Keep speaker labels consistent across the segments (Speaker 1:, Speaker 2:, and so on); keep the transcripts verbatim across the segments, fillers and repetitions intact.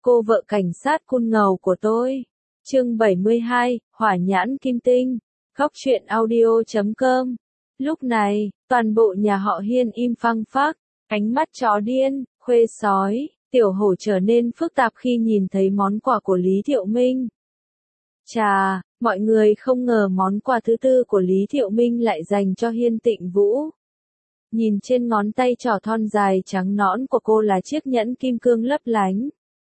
Speaker 1: cô vợ cảnh sát cun ngầu của tôi. Chương bảy mươi hai, Hỏa nhãn kim tinh. Góc truyện audio chấm com. Lúc này, toàn bộ nhà họ Hiên im phăng phắc, ánh mắt chó điên, khuê sói, tiểu hổ trở nên phức tạp khi nhìn thấy món quà của Lý Thiệu Minh. Chà, mọi người không ngờ món quà thứ tư của Lý Thiệu Minh lại dành cho Hiên Tịnh Vũ. Nhìn trên ngón tay trỏ thon dài trắng nõn của cô là chiếc nhẫn kim cương lấp lánh.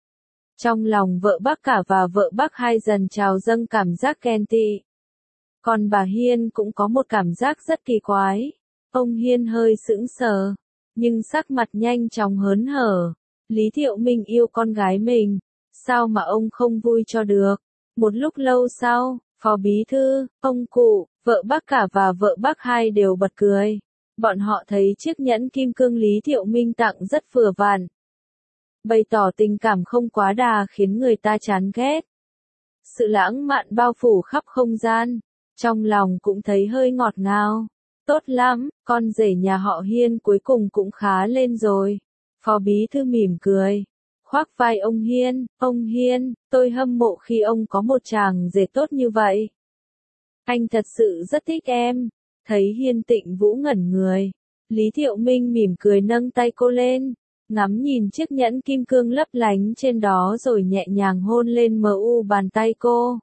Speaker 1: Trong lòng vợ Bắc Cả và vợ Bắc Hai dần trào dâng cảm giác ghen tị. Còn bà Hiên cũng có một cảm giác rất kỳ quái. Ông Hiên hơi sững sờ, nhưng sắc mặt nhanh chóng hớn hở. Lý Thiệu Minh yêu con gái mình, sao mà ông không vui cho được. Một lúc lâu sau, Phó Bí Thư, ông cụ, vợ Bắc Cả và vợ Bắc Hai đều bật cười. Bọn họ thấy chiếc nhẫn kim cương Lý Thiệu Minh tặng rất vừa vặn. Bày tỏ tình cảm không quá đà khiến người ta chán ghét. Sự lãng mạn bao phủ khắp không gian, trong lòng cũng thấy hơi ngọt ngào. Tốt lắm, con rể nhà họ Hiên cuối cùng cũng khá lên rồi. Phó Bí Thư mỉm cười, khoác vai ông Hiên, ông Hiên, tôi hâm mộ khi ông có một chàng rể tốt như vậy. Anh thật sự rất thích em. Thấy Hiên Tịnh Vũ ngẩn người, Lý Thiệu Minh mỉm cười nâng tay cô lên, ngắm nhìn chiếc nhẫn kim cương lấp lánh trên đó rồi nhẹ nhàng hôn lên mờ u bàn tay cô.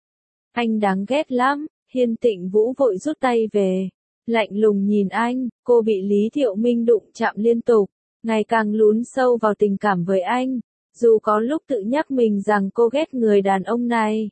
Speaker 1: Anh đáng ghét lắm. Hiên Tịnh Vũ vội rút tay về, lạnh lùng nhìn anh. Cô bị Lý Thiệu Minh đụng chạm liên tục, ngày càng lún sâu vào tình cảm với anh, dù có lúc tự nhắc mình rằng cô ghét người đàn ông này.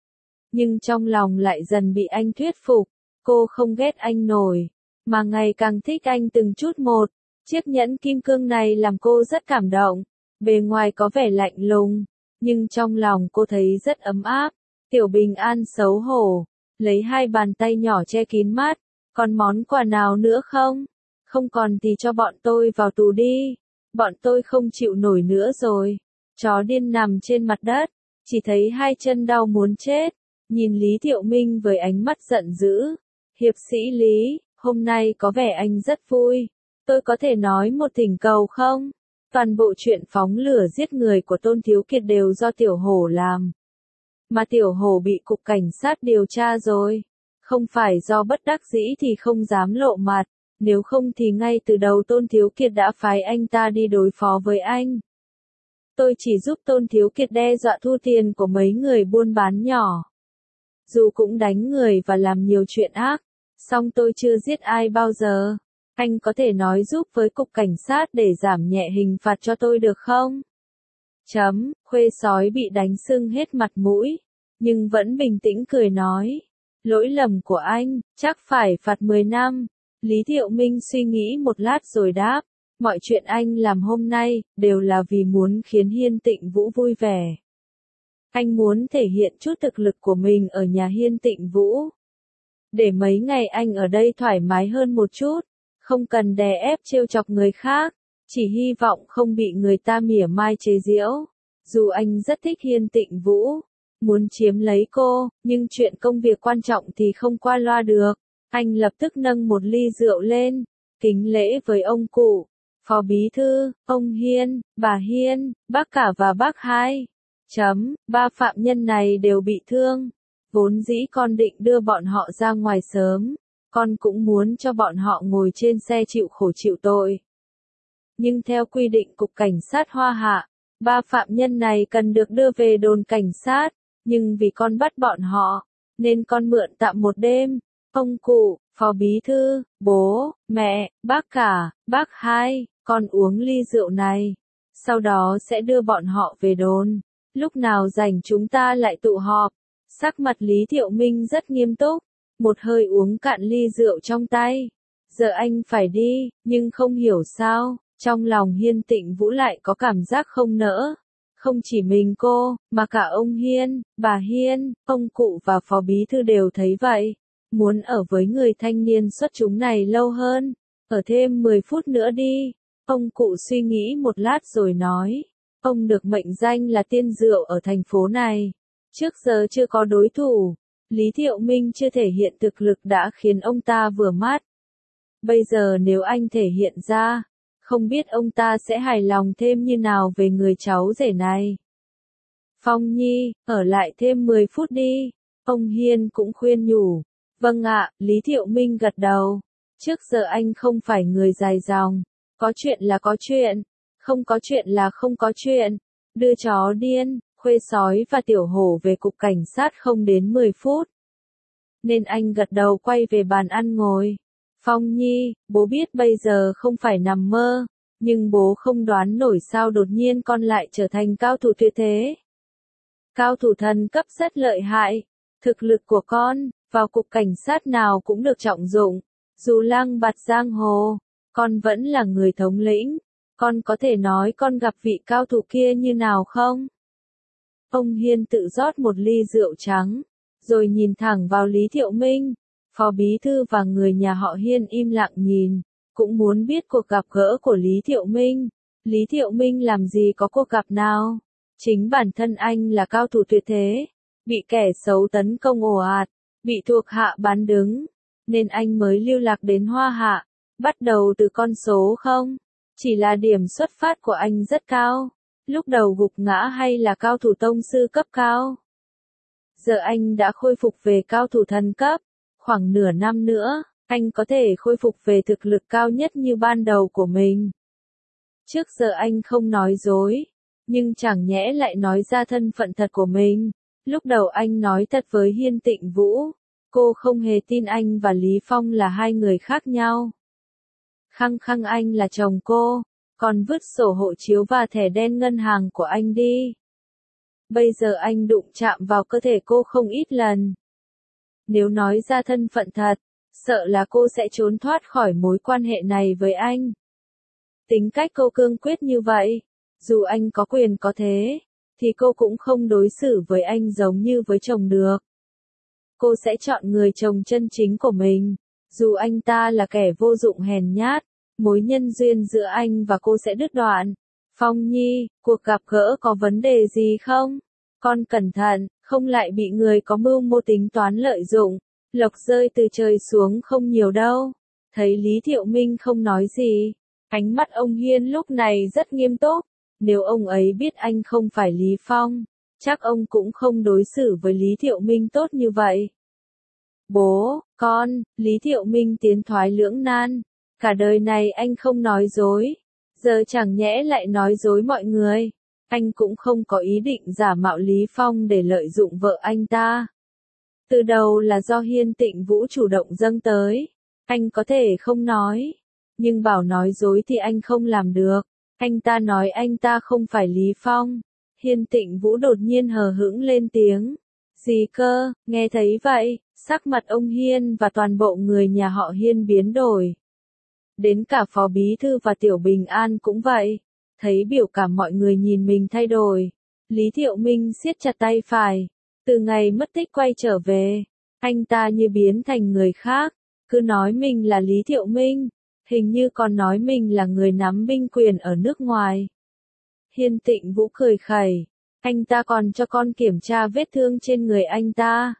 Speaker 1: Nhưng trong lòng lại dần bị anh thuyết phục, cô không ghét anh nổi, mà ngày càng thích anh từng chút một. Chiếc nhẫn kim cương này làm cô rất cảm động, bề ngoài có vẻ lạnh lùng, nhưng trong lòng cô thấy rất ấm áp. Tiểu Bình An xấu hổ, lấy hai bàn tay nhỏ che kín mắt, còn món quà nào nữa không? Không còn thì cho bọn tôi vào tù đi, bọn tôi không chịu nổi nữa rồi. Chó điên nằm trên mặt đất, chỉ thấy hai chân đau muốn chết, nhìn Lý Thiệu Minh với ánh mắt giận dữ. Hiệp sĩ Lý, hôm nay có vẻ anh rất vui, tôi có thể nói một thỉnh cầu không? Toàn bộ chuyện phóng lửa giết người của Tôn Thiếu Kiệt đều do Tiểu Hổ làm. Mà Tiểu Hổ bị cục cảnh sát điều tra rồi. Không phải do bất đắc dĩ thì không dám lộ mặt, nếu không thì ngay từ đầu Tôn Thiếu Kiệt đã phái anh ta đi đối phó với anh. Tôi chỉ giúp Tôn Thiếu Kiệt đe dọa thu tiền của mấy người buôn bán nhỏ. Dù cũng đánh người và làm nhiều chuyện ác, song tôi chưa giết ai bao giờ. Anh có thể nói giúp với cục cảnh sát để giảm nhẹ hình phạt cho tôi được không? Chấm, khuê sói bị đánh sưng hết mặt mũi, nhưng vẫn bình tĩnh cười nói. Lỗi lầm của anh, chắc phải phạt mười năm. Lý Thiệu Minh suy nghĩ một lát rồi đáp. Mọi chuyện anh làm hôm nay, đều là vì muốn khiến Hiên Tịnh Vũ vui vẻ. Anh muốn thể hiện chút thực lực của mình ở nhà Hiên Tịnh Vũ. Để mấy ngày anh ở đây thoải mái hơn một chút, không cần đè ép trêu chọc người khác, chỉ hy vọng không bị người ta mỉa mai chế giễu. Dù anh rất thích Hiên Tịnh Vũ, muốn chiếm lấy cô, nhưng chuyện công việc quan trọng thì không qua loa được. Anh lập tức nâng một ly rượu lên, kính lễ với ông cụ, Phó Bí Thư, ông Hiên, bà Hiên, bác Cả và bác Hai. Chấm, ba phạm nhân này đều bị thương. Vốn dĩ con định đưa bọn họ ra ngoài sớm, con cũng muốn cho bọn họ ngồi trên xe chịu khổ chịu tội. Nhưng theo quy định cục cảnh sát Hoa Hạ, ba phạm nhân này cần được đưa về đồn cảnh sát, nhưng vì con bắt bọn họ, nên con mượn tạm một đêm. Ông cụ, Phó Bí Thư, bố, mẹ, bác Cả, bác Hai, con uống ly rượu này, sau đó sẽ đưa bọn họ về đồn. Lúc nào rảnh chúng ta lại tụ họp. Sắc mặt Lý Thiệu Minh rất nghiêm túc, một hơi uống cạn ly rượu trong tay. Giờ anh phải đi, nhưng không hiểu sao, trong lòng Hiên Tịnh Vũ lại có cảm giác không nỡ. Không chỉ mình cô, mà cả ông Hiên, bà Hiên, ông cụ và Phó Bí Thư đều thấy vậy. Muốn ở với người thanh niên xuất chúng này lâu hơn, ở thêm mười phút nữa đi. Ông cụ suy nghĩ một lát rồi nói, ông được mệnh danh là tiên rượu ở thành phố này. Trước giờ chưa có đối thủ, Lý Thiệu Minh chưa thể hiện thực lực đã khiến ông ta vừa mắt. Bây giờ nếu anh thể hiện ra, không biết ông ta sẽ hài lòng thêm như nào về người cháu rể này. Phong Nhi, ở lại thêm mười phút đi. Ông Hiên cũng khuyên nhủ. Vâng ạ, Lý Thiệu Minh gật đầu. Trước giờ anh không phải người dài dòng. Có chuyện là có chuyện. Không có chuyện là không có chuyện. Đưa chó điên, khuê sói và tiểu hổ về cục cảnh sát không đến mười phút. Nên anh gật đầu quay về bàn ăn ngồi. Phong Nhi, bố biết bây giờ không phải nằm mơ. Nhưng bố không đoán nổi sao đột nhiên con lại trở thành cao thủ tuyệt thế. Cao thủ thần cấp rất lợi hại. Thực lực của con, vào cục cảnh sát nào cũng được trọng dụng. Dù lang bạt giang hồ, con vẫn là người thống lĩnh. Con có thể nói con gặp vị cao thủ kia như nào không? Ông Hiên tự rót một ly rượu trắng, rồi nhìn thẳng vào Lý Thiệu Minh. Phó bí thư và người nhà họ Hiên im lặng nhìn, cũng muốn biết cuộc gặp gỡ của Lý Thiệu Minh. Lý Thiệu Minh làm gì có cuộc gặp nào? Chính bản thân anh là cao thủ tuyệt thế, bị kẻ xấu tấn công ồ ạt, bị thuộc hạ bán đứng, nên anh mới lưu lạc đến Hoa Hạ, bắt đầu từ con số không. Chỉ là điểm xuất phát của anh rất cao, lúc đầu gục ngã hay là cao thủ tông sư cấp cao. Giờ anh đã khôi phục về cao thủ thần cấp, khoảng nửa năm nữa, anh có thể khôi phục về thực lực cao nhất như ban đầu của mình. Trước giờ anh không nói dối, nhưng chẳng nhẽ lại nói ra thân phận thật của mình. Lúc đầu anh nói thật với Hiên Tịnh Vũ, cô không hề tin anh và Lý Phong là hai người khác nhau. Khăng khăng anh là chồng cô, còn vứt sổ hộ chiếu và thẻ đen ngân hàng của anh đi. Bây giờ anh đụng chạm vào cơ thể cô không ít lần. Nếu nói ra thân phận thật, sợ là cô sẽ trốn thoát khỏi mối quan hệ này với anh. Tính cách cô cương quyết như vậy, dù anh có quyền có thế, thì cô cũng không đối xử với anh giống như với chồng được. Cô sẽ chọn người chồng chân chính của mình, dù anh ta là kẻ vô dụng hèn nhát, mối nhân duyên giữa anh và cô sẽ đứt đoạn. Phong Nhi, cuộc gặp gỡ có vấn đề gì không? Con cẩn thận, không lại bị người có mưu mô tính toán lợi dụng. Lộc rơi từ trời xuống không nhiều đâu. Thấy Lý Thiệu Minh không nói gì, ánh mắt ông Hiên lúc này rất nghiêm túc. Nếu ông ấy biết anh không phải Lý Phong, chắc ông cũng không đối xử với Lý Thiệu Minh tốt như vậy. Bố, con, Lý Thiệu Minh tiến thoái lưỡng nan. Cả đời này anh không nói dối, giờ chẳng nhẽ lại nói dối mọi người. Anh cũng không có ý định giả mạo Lý Phong để lợi dụng vợ anh ta. Từ đầu là do Hiên Tịnh Vũ chủ động dâng tới. Anh có thể không nói, nhưng bảo nói dối thì anh không làm được. Anh ta nói anh ta không phải Lý Phong. Hiên Tịnh Vũ đột nhiên hờ hững lên tiếng. Gì cơ? Nghe thấy vậy, sắc mặt ông Hiên và toàn bộ người nhà họ Hiên biến đổi. Đến cả phó bí thư và Tiểu Bình An cũng vậy. Thấy biểu cảm mọi người nhìn mình thay đổi, Lý Thiệu Minh siết chặt tay phải. Từ ngày mất tích quay trở về, anh ta như biến thành người khác, cứ nói mình là Lý Thiệu Minh, hình như còn nói mình là người nắm binh quyền ở nước ngoài. Hiên Tịnh Vũ cười khẩy, anh ta còn cho con kiểm tra vết thương trên người anh ta.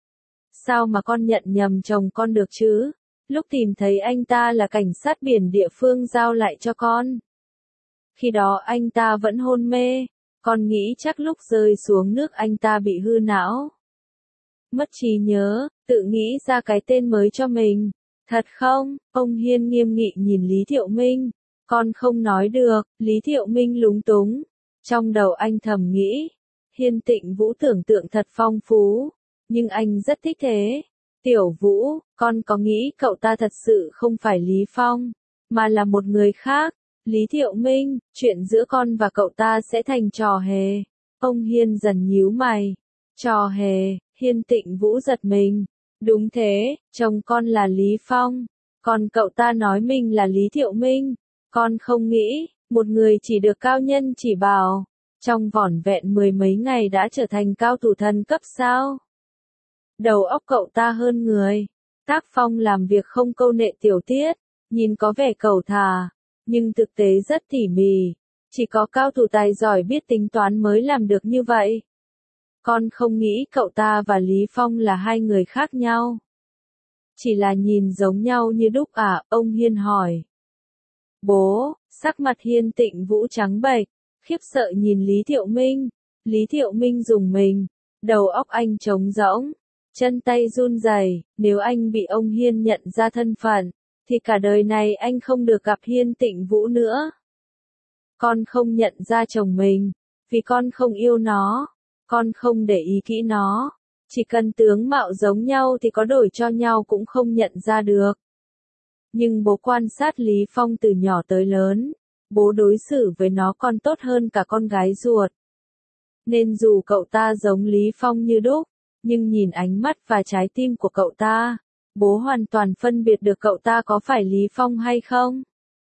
Speaker 1: Sao mà con nhận nhầm chồng con được chứ? Lúc tìm thấy anh ta là cảnh sát biển địa phương giao lại cho con. Khi đó anh ta vẫn hôn mê, con nghĩ chắc lúc rơi xuống nước anh ta bị hư não. Mất trí nhớ, tự nghĩ ra cái tên mới cho mình. Thật không? Ông Hiên nghiêm nghị nhìn Lý Thiệu Minh. Con không nói được, Lý Thiệu Minh lúng túng. Trong đầu anh thầm nghĩ, Hiên Tịnh Vũ tưởng tượng thật phong phú, nhưng anh rất thích thế. Tiểu Vũ, con có nghĩ cậu ta thật sự không phải Lý Phong, mà là một người khác? Lý Thiệu Minh, chuyện giữa con và cậu ta sẽ thành trò hề. Ông Hiên dần nhíu mày. Trò hề, Hiên Tịnh Vũ giật mình. Đúng thế, chồng con là Lý Phong, còn cậu ta nói mình là Lý Thiệu Minh. Con không nghĩ, một người chỉ được cao nhân chỉ bảo, trong vỏn vẹn mười mấy ngày đã trở thành cao thủ thần cấp sao? Đầu óc cậu ta hơn người. Tác phong làm việc không câu nệ tiểu tiết, nhìn có vẻ cầu thả, nhưng thực tế rất tỉ mỉ. Chỉ có cao thủ tài giỏi biết tính toán mới làm được như vậy. Con không nghĩ cậu ta và Lý Phong là hai người khác nhau. Chỉ là nhìn giống nhau như đúc à? Ông Hiên hỏi. Bố, sắc mặt Hiên Tịnh Vũ trắng bệch, khiếp sợ nhìn Lý Thiệu Minh. Lý Thiệu Minh dùng mình, đầu óc anh trống rỗng, chân tay run rẩy, nếu anh bị ông Hiên nhận ra thân phận, thì cả đời này anh không được gặp Hiên Tịnh Vũ nữa. Con không nhận ra chồng mình, vì con không yêu nó, con không để ý kỹ nó, chỉ cần tướng mạo giống nhau thì có đổi cho nhau cũng không nhận ra được. Nhưng bố quan sát Lý Phong từ nhỏ tới lớn, bố đối xử với nó còn tốt hơn cả con gái ruột. Nên dù cậu ta giống Lý Phong như đúc, nhưng nhìn ánh mắt và trái tim của cậu ta, bố hoàn toàn phân biệt được cậu ta có phải Lý Phong hay không.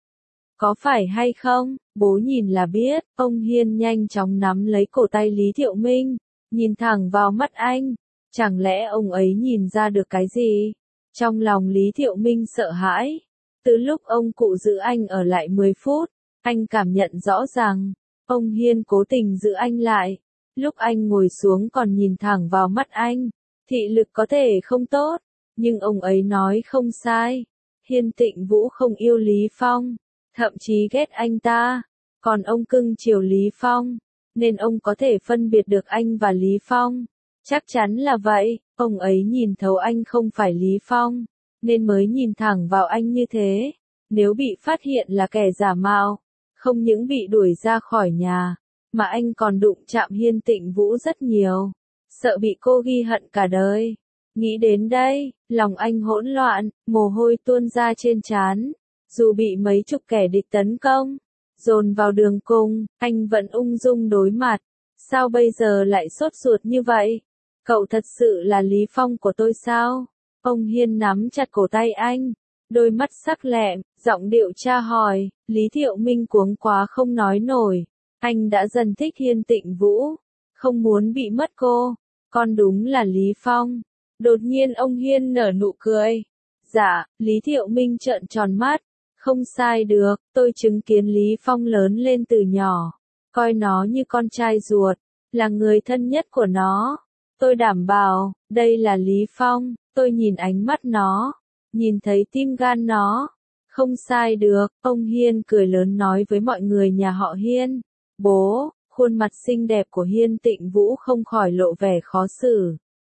Speaker 1: Có phải hay không, bố nhìn là biết. Ông Hiên nhanh chóng nắm lấy cổ tay Lý Thiệu Minh, nhìn thẳng vào mắt anh. Chẳng lẽ ông ấy nhìn ra được cái gì? Trong lòng Lý Thiệu Minh sợ hãi. Từ lúc ông cụ giữ anh ở lại mười phút, anh cảm nhận rõ ràng, ông Hiên cố tình giữ anh lại. Lúc anh ngồi xuống còn nhìn thẳng vào mắt anh, thị lực có thể không tốt, nhưng ông ấy nói không sai. Hiên Tịnh Vũ không yêu Lý Phong, thậm chí ghét anh ta, còn ông cưng chiều Lý Phong, nên ông có thể phân biệt được anh và Lý Phong. Chắc chắn là vậy, ông ấy nhìn thấu anh không phải Lý Phong, nên mới nhìn thẳng vào anh như thế. Nếu bị phát hiện là kẻ giả mạo, không những bị đuổi ra khỏi nhà, mà anh còn đụng chạm Hiên Tịnh Vũ rất nhiều, sợ bị cô ghi hận cả đời. Nghĩ đến đây, lòng anh hỗn loạn, mồ hôi tuôn ra trên trán. Dù bị mấy chục kẻ địch tấn công, dồn vào đường cùng, anh vẫn ung dung đối mặt. Sao bây giờ lại sốt ruột như vậy? Cậu thật sự là Lý Phong của tôi sao? Ông Hiên nắm chặt cổ tay anh, đôi mắt sắc lẹm, giọng điệu tra hỏi. Lý Thiệu Minh cuống quá không nói nổi. Anh đã dần thích Hiên Tịnh Vũ, không muốn bị mất cô. Con đúng là Lý Phong. Đột nhiên ông Hiên nở nụ cười. Dạ, Lý Thiệu Minh trợn tròn mắt. Không sai được, tôi chứng kiến Lý Phong lớn lên từ nhỏ, coi nó như con trai ruột, là người thân nhất của nó. Tôi đảm bảo, đây là Lý Phong, tôi nhìn ánh mắt nó, nhìn thấy tim gan nó. Không sai được, ông Hiên cười lớn nói với mọi người nhà họ Hiên. Bố, khuôn mặt xinh đẹp của Hiên Tịnh Vũ không khỏi lộ vẻ khó xử.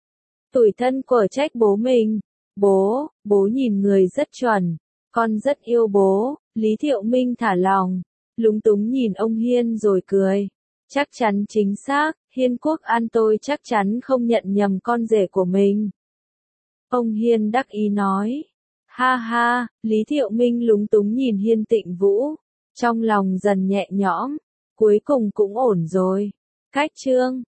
Speaker 1: Tủi thân quở trách bố mình. Bố, bố nhìn người rất chuẩn. Con rất yêu bố. Lý Thiệu Minh thả lòng, lúng túng nhìn ông Hiên rồi cười. Chắc chắn chính xác, Hiên Quốc An tôi chắc chắn không nhận nhầm con rể của mình. Ông Hiên đắc ý nói. Ha ha, Lý Thiệu Minh lúng túng nhìn Hiên Tịnh Vũ. Trong lòng dần nhẹ nhõm, cuối cùng cũng ổn rồi. Cách chương